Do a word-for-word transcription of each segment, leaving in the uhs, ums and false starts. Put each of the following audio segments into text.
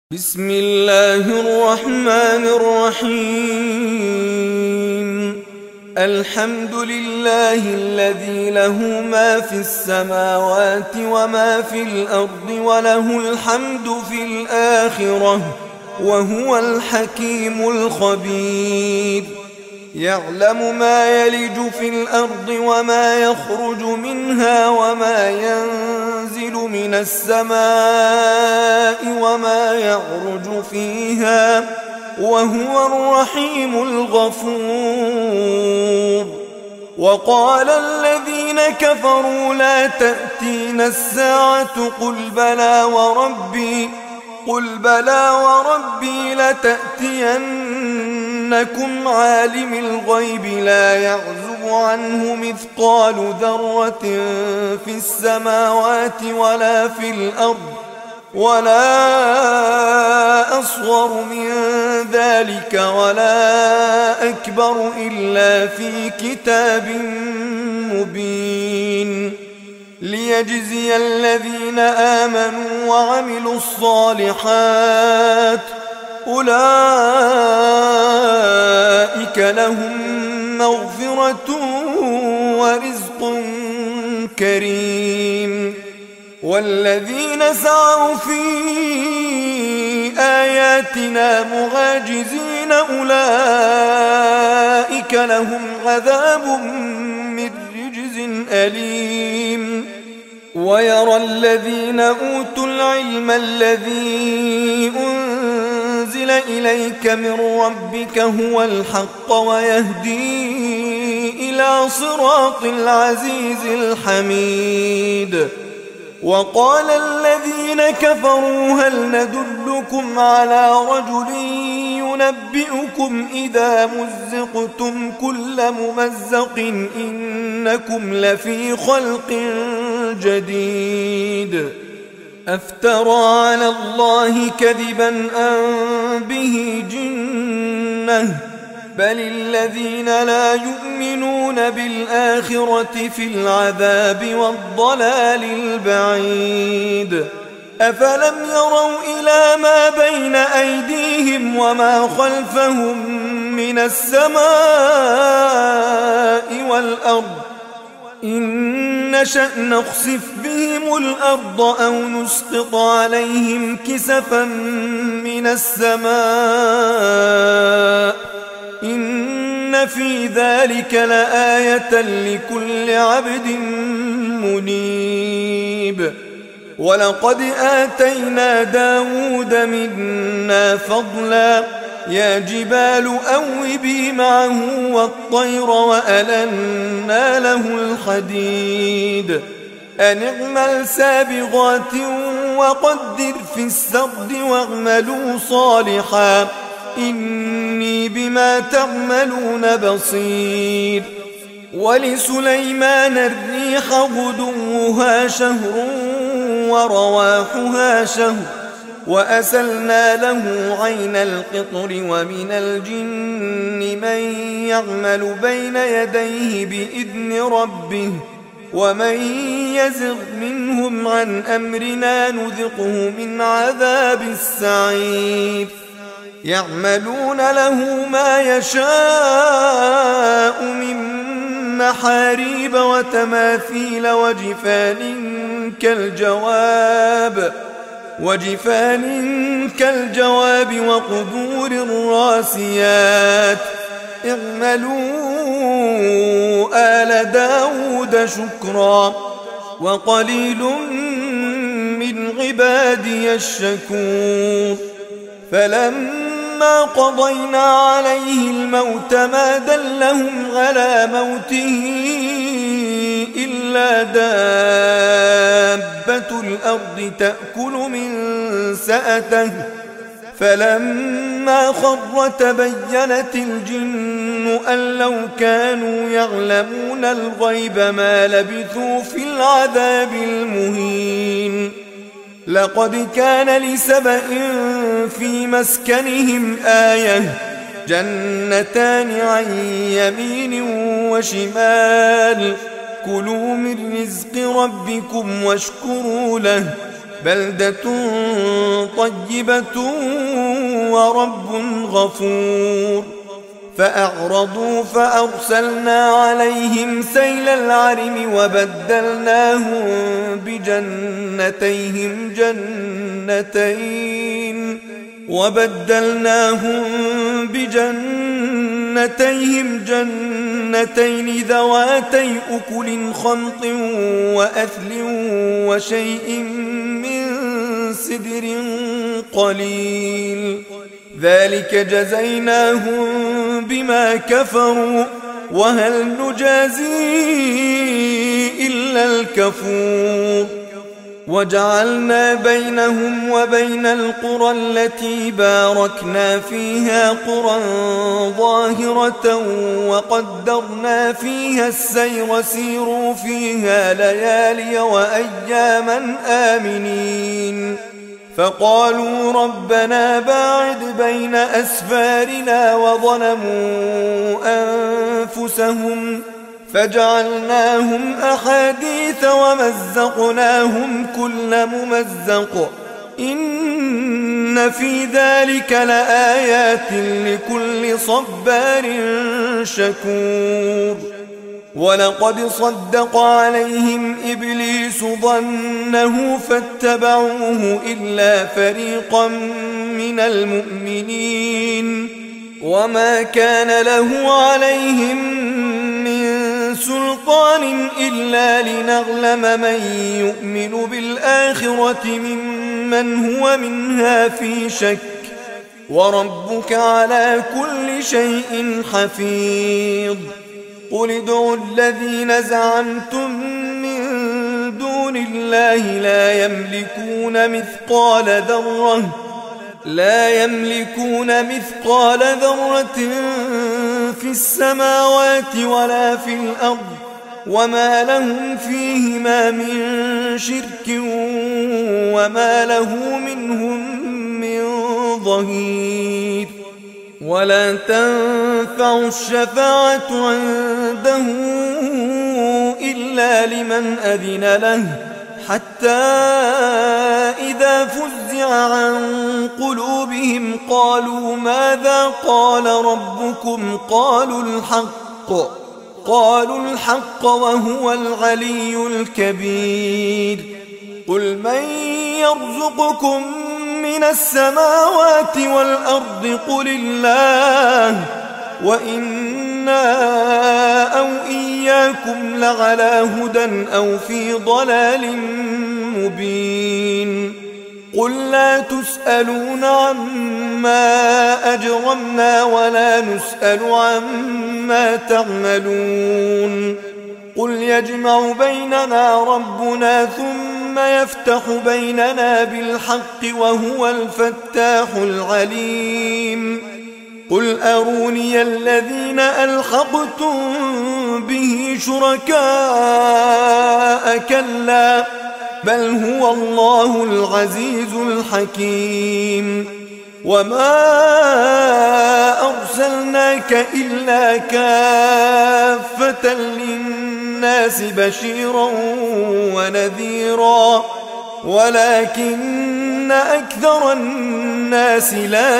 بسم الله الرحمن الرحيم. الحمد لله الذي له ما في السماوات وما في الأرض وله الحمد في الآخرة وهو الحكيم الخبير. يعلم ما يلج في الأرض وما يخرج منها وما ينزل من السماء وما يعرج فيها وهو الرحيم الغفور. وقال الذين كفروا لا تأتينا الساعة قل بلى وربي قل بلى وربي لتأتينكم عالم الغيب لا يعزب عنه مثقال ذرة في السماوات ولا في الأرض ولا أصغر من ذلك ولا أكبر إلا في كتاب مبين. ليجزي الذين آمنوا وعملوا الصالحات أولئك لهم مغفرة ورزق كريم. والذين سعوا في آياتنا معاجزين أولئك لهم عذاب من رجز أليم. ويرى الذين أوتوا العلم الذي أنزل إليك من ربك هو الحق ويهدي إلى صراط العزيز الحميد. وقال الذين كفروا هل ندلكم على رجل ينبئكم إذا مزقتم كل ممزق إنكم لفي خلق جديد. أفترى على الله كذبا أم به جنة بل الذين لا يؤمنون بالآخرة في العذاب والضلال البعيد. أفلم يروا إلى ما بين أيديهم وما خلفهم من السماء والأرض إن نشأ نخسف بهم الأرض أو نسقط عليهم كسفا من السماء إن في ذلك لآية لكل عبد منيب. ولقد آتينا داود منا فضلا يا جبال أوبي معه والطير وألنا له الحديد أن اعمل سابغات وقدر في السرد واعملوا صالحا إني بما تعملون بصير. ولسليمان الريح غدوها شهر ورواحها شهر وأسلنا له عين القطر ومن الجن من يعمل بين يديه بإذن ربه ومن يزغ منهم عن أمرنا نذقه من عذاب السعير. يعملون له ما يشاء من محاريب وتماثيل وجفان كالجواب وجفان كالجواب وقدور الراسيات اعملوا آل داود شكرا وقليل من عبادي الشكور. فلما قضينا عليه الموت ما دلهم على موته إلا دابة الأرض تأكل من سأته فلما خر تبينت الجن أن لو كانوا يعلمون الغيب ما لبثوا في العذاب المهين. لقد كان لسبأ في مسكنهم آية جنتان عن يمين وشمال كلوا من رزق ربكم واشكروا له بلدة طيبة ورب غفور. فأعرضوا فأرسلنا عليهم سيل العرم وبدلناهم بجنتيهم جنتين وبدلناهم بجنتيهم جنتين ذواتي أكل خمط وأثل وشيء من سدر قليل ذلك جزيناهم بما كفروا وهل نجازي إلا الكفور. وجعلنا بينهم وبين القرى التي باركنا فيها قرى ظاهرة وقدرنا فيها السير سيروا فيها ليالي وأياما آمنين. فقالوا ربنا باعد بين أسفارنا وظلموا أنفسهم فجعلناهم أحاديث ومزقناهم كل ممزق إن في ذلك لآيات لكل صبار شكور. ولقد صدق عليهم إبليس ظنه فاتبعوه إلا فريقا من المؤمنين وما كان له عليهم من سلطان إلا لنعلم من يؤمن بالآخرة ممن هو منها في شك وربك على كل شيء حفيظ. قل ادعوا الذين زعمتم من دون الله لا يملكون مثقال ذرة لا يملكون مثقال ذرة في السماوات ولا في الأرض وما لهم فيهما من شرك وما له منهم من ظهير. ولا تنفع الشفاعة عنده إلا لمن أذن له حتى إذا فزع عن قلوبهم قالوا ماذا قال ربكم قالوا الحق قالوا الحق وهو العلي الكبير. قل من يرزقكم من السماوات والأرض قل الله وإنا أو إياكم لعلى هدى أو في ضلال مبين. قل لا تسألون عما أجرمنا ولا نسأل عما تعملون. قل يجمع بيننا ربنا ثم يفتح بيننا بالحق وهو الفتاح العليم. قل أروني الذين ألحقتم به شركاء كلا بل هو الله العزيز الحكيم. وما أرسلناك إلا كافة للناس بشيرا ونذيرا ولكن أكثر الناس لا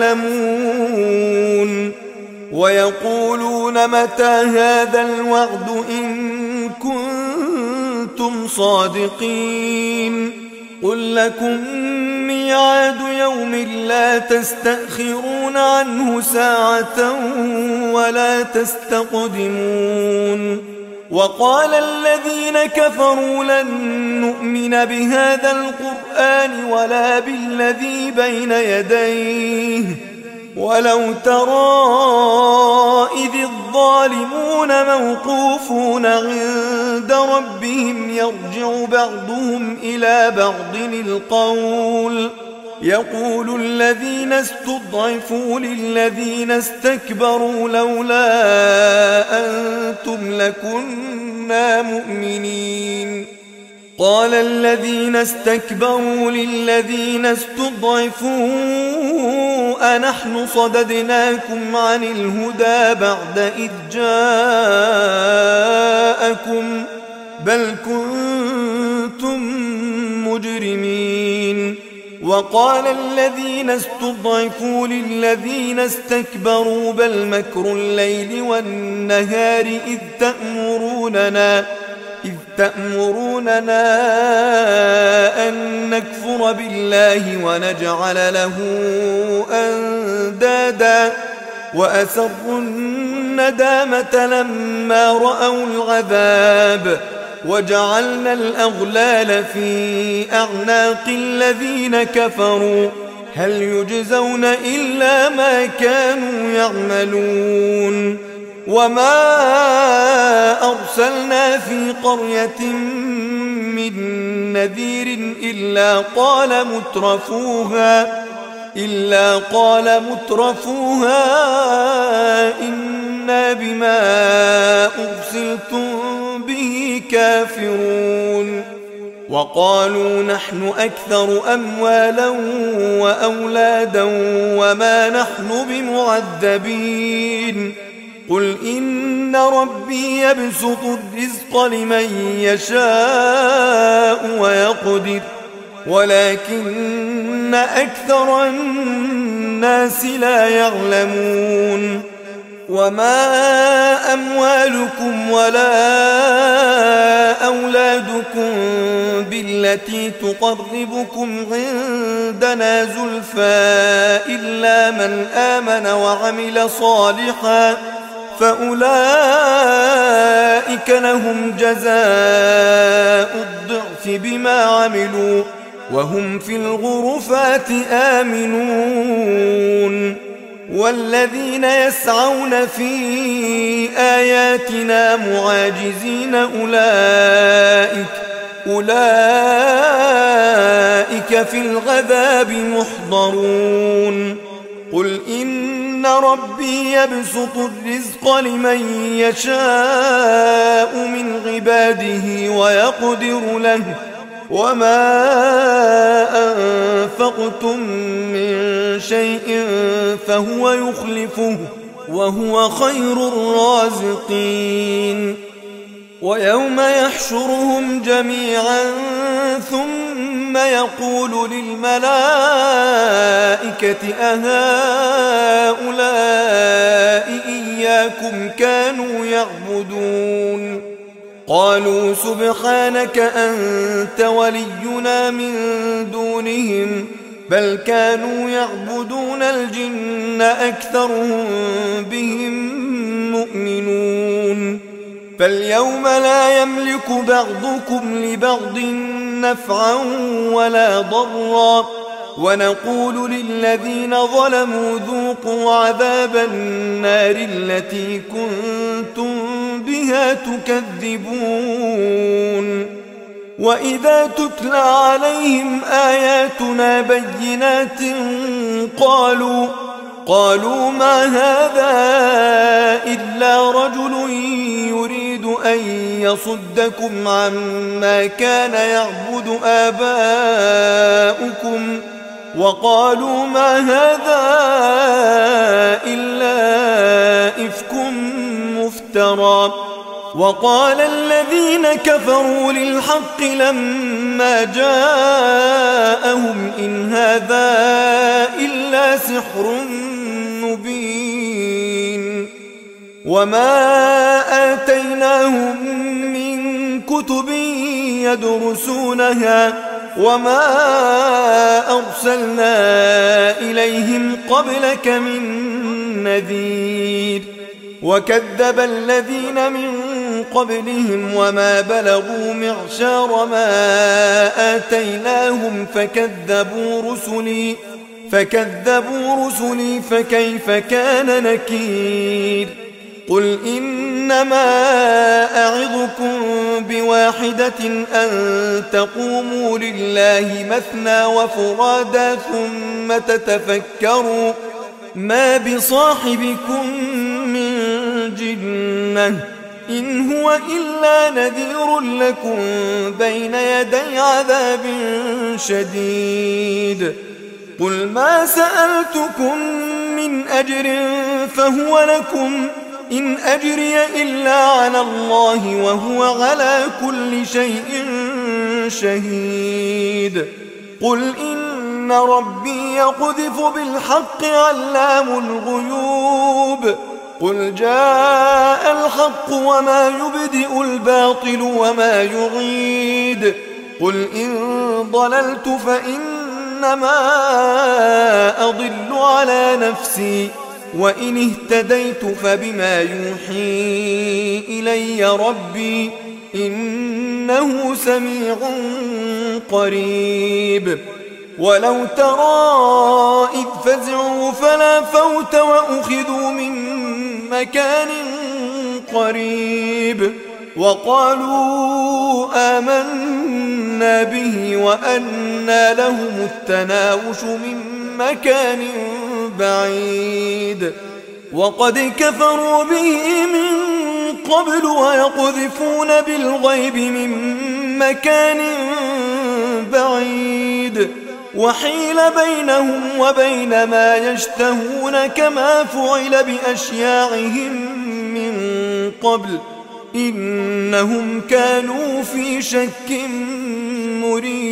يعلمون. ويقولون متى هذا الوعد إن كنتم صادقين. قل لكم ميعاد يوم لا تستأخرون عنه ساعة ولا تستقدمون. وقال الذين كفروا لن نؤمن بهذا القرآن ولا بالذي بين يديه ولو ترى إذ الظالمون موقوفون عند ربهم يرجع بعضهم إلى بعض القول يقول الذين استضعفوا للذين استكبروا لولا أنتم لكنا مؤمنين. قال الذين استكبروا للذين استضعفوا أنحن صددناكم عن الهدى بعد إذ جاءكم بل كنتم المجرمين. وقال الذين استضعفوا للذين استكبروا بل مكر الليل والنهار إذ تأمروننا إذ تأمروننا أن نكفر بالله ونجعل له أندادا وأسروا الندامة لما رأوا العذاب وجعلنا الأغلال في أعناق الذين كفروا هل يجزون إلا ما كانوا يعملون. وما أرسلنا في قرية من نذير إلا قال مترفوها إلا قال مترفوها إنا بما أرسلتم به كافرون. وقالوا نحن أكثر أموالا وأولادا وما نحن بمعذبين. قل إن ربي يبسط الرزق لمن يشاء ويقدر ولكن أكثر الناس لا يعلمون. وما أموالكم ولا أولادكم بالتي تقربكم عندنا زلفى إلا من آمن وعمل صالحا فأولئك لهم جزاء الضعف بما عملوا وهم في الغرفات آمنون. والذين يسعون في آياتنا معاجزين أولئك أولئك في العذاب محضرون. قل إن ربي يبسط الرزق لمن يشاء من عباده ويقدر له وما أنفقتم من شيء فهو يخلفه وهو خير الرازقين. ويوم يحشرهم جميعا ثم يقول للملائكة أهؤلاء إياكم كانوا يعبدون قالوا سبحانك أنت ولينا من دونهم بل كانوا يعبدون الجن أكثرهم بهم مؤمنون. فاليوم لا يملك بعضكم لبعض نفعا ولا ضرا ونقول للذين ظلموا ذوقوا عذاب النار التي كنتم بها تكذبون. وإذا تتلى عليهم آياتنا بينات قالوا قالوا ما هذا إلا رجل يريد أن يصدكم عما كان يعبد آباؤكم وقالوا ما هذا إلا إفك مفترى. وقال الذين كفروا للحق لما جاءهم إن هذا إلا سحر مبين. وما آتيناهم من كتب يدرسونها وما أرسلنا إليهم قبلك من نذير. وكذب الذين من قبلهم وما بلغوا معشار ما آتيناهم فكذبوا رسلي فكذبوا رسلي فكيف كان نكير. قل إنما أعظكم بواحدة أن تقوموا لله مثنى وفرادا ثم تتفكروا ما بصاحبكم من جنة إن هو إلا نذير لكم بين يدي عذاب شديد. قل ما سألتكم من أجر فهو لكم إن أجري إلا على الله وهو على كل شيء شهيد قل إن ربي يقذف بالحق علام الغيوب قل جاء الحق وما يبدئ الباطل وما يعيد قل إن ضللت فإنما أضل على نفسي وإن اهتديت فبما يوحي إلي ربي إنه سميع قريب ولو ترى إذ فزعوا فلا فوت وأخذوا من مكان قريب وقالوا آمنا به وأنى لهم التناوش من مكان بعيد وقد كفروا به من قبل ويقذفون بالغيب من مكان بعيد وحيل بينهم وبين ما يشتهون كما فعل بأشياعهم من قبل إنهم كانوا في شك مريب.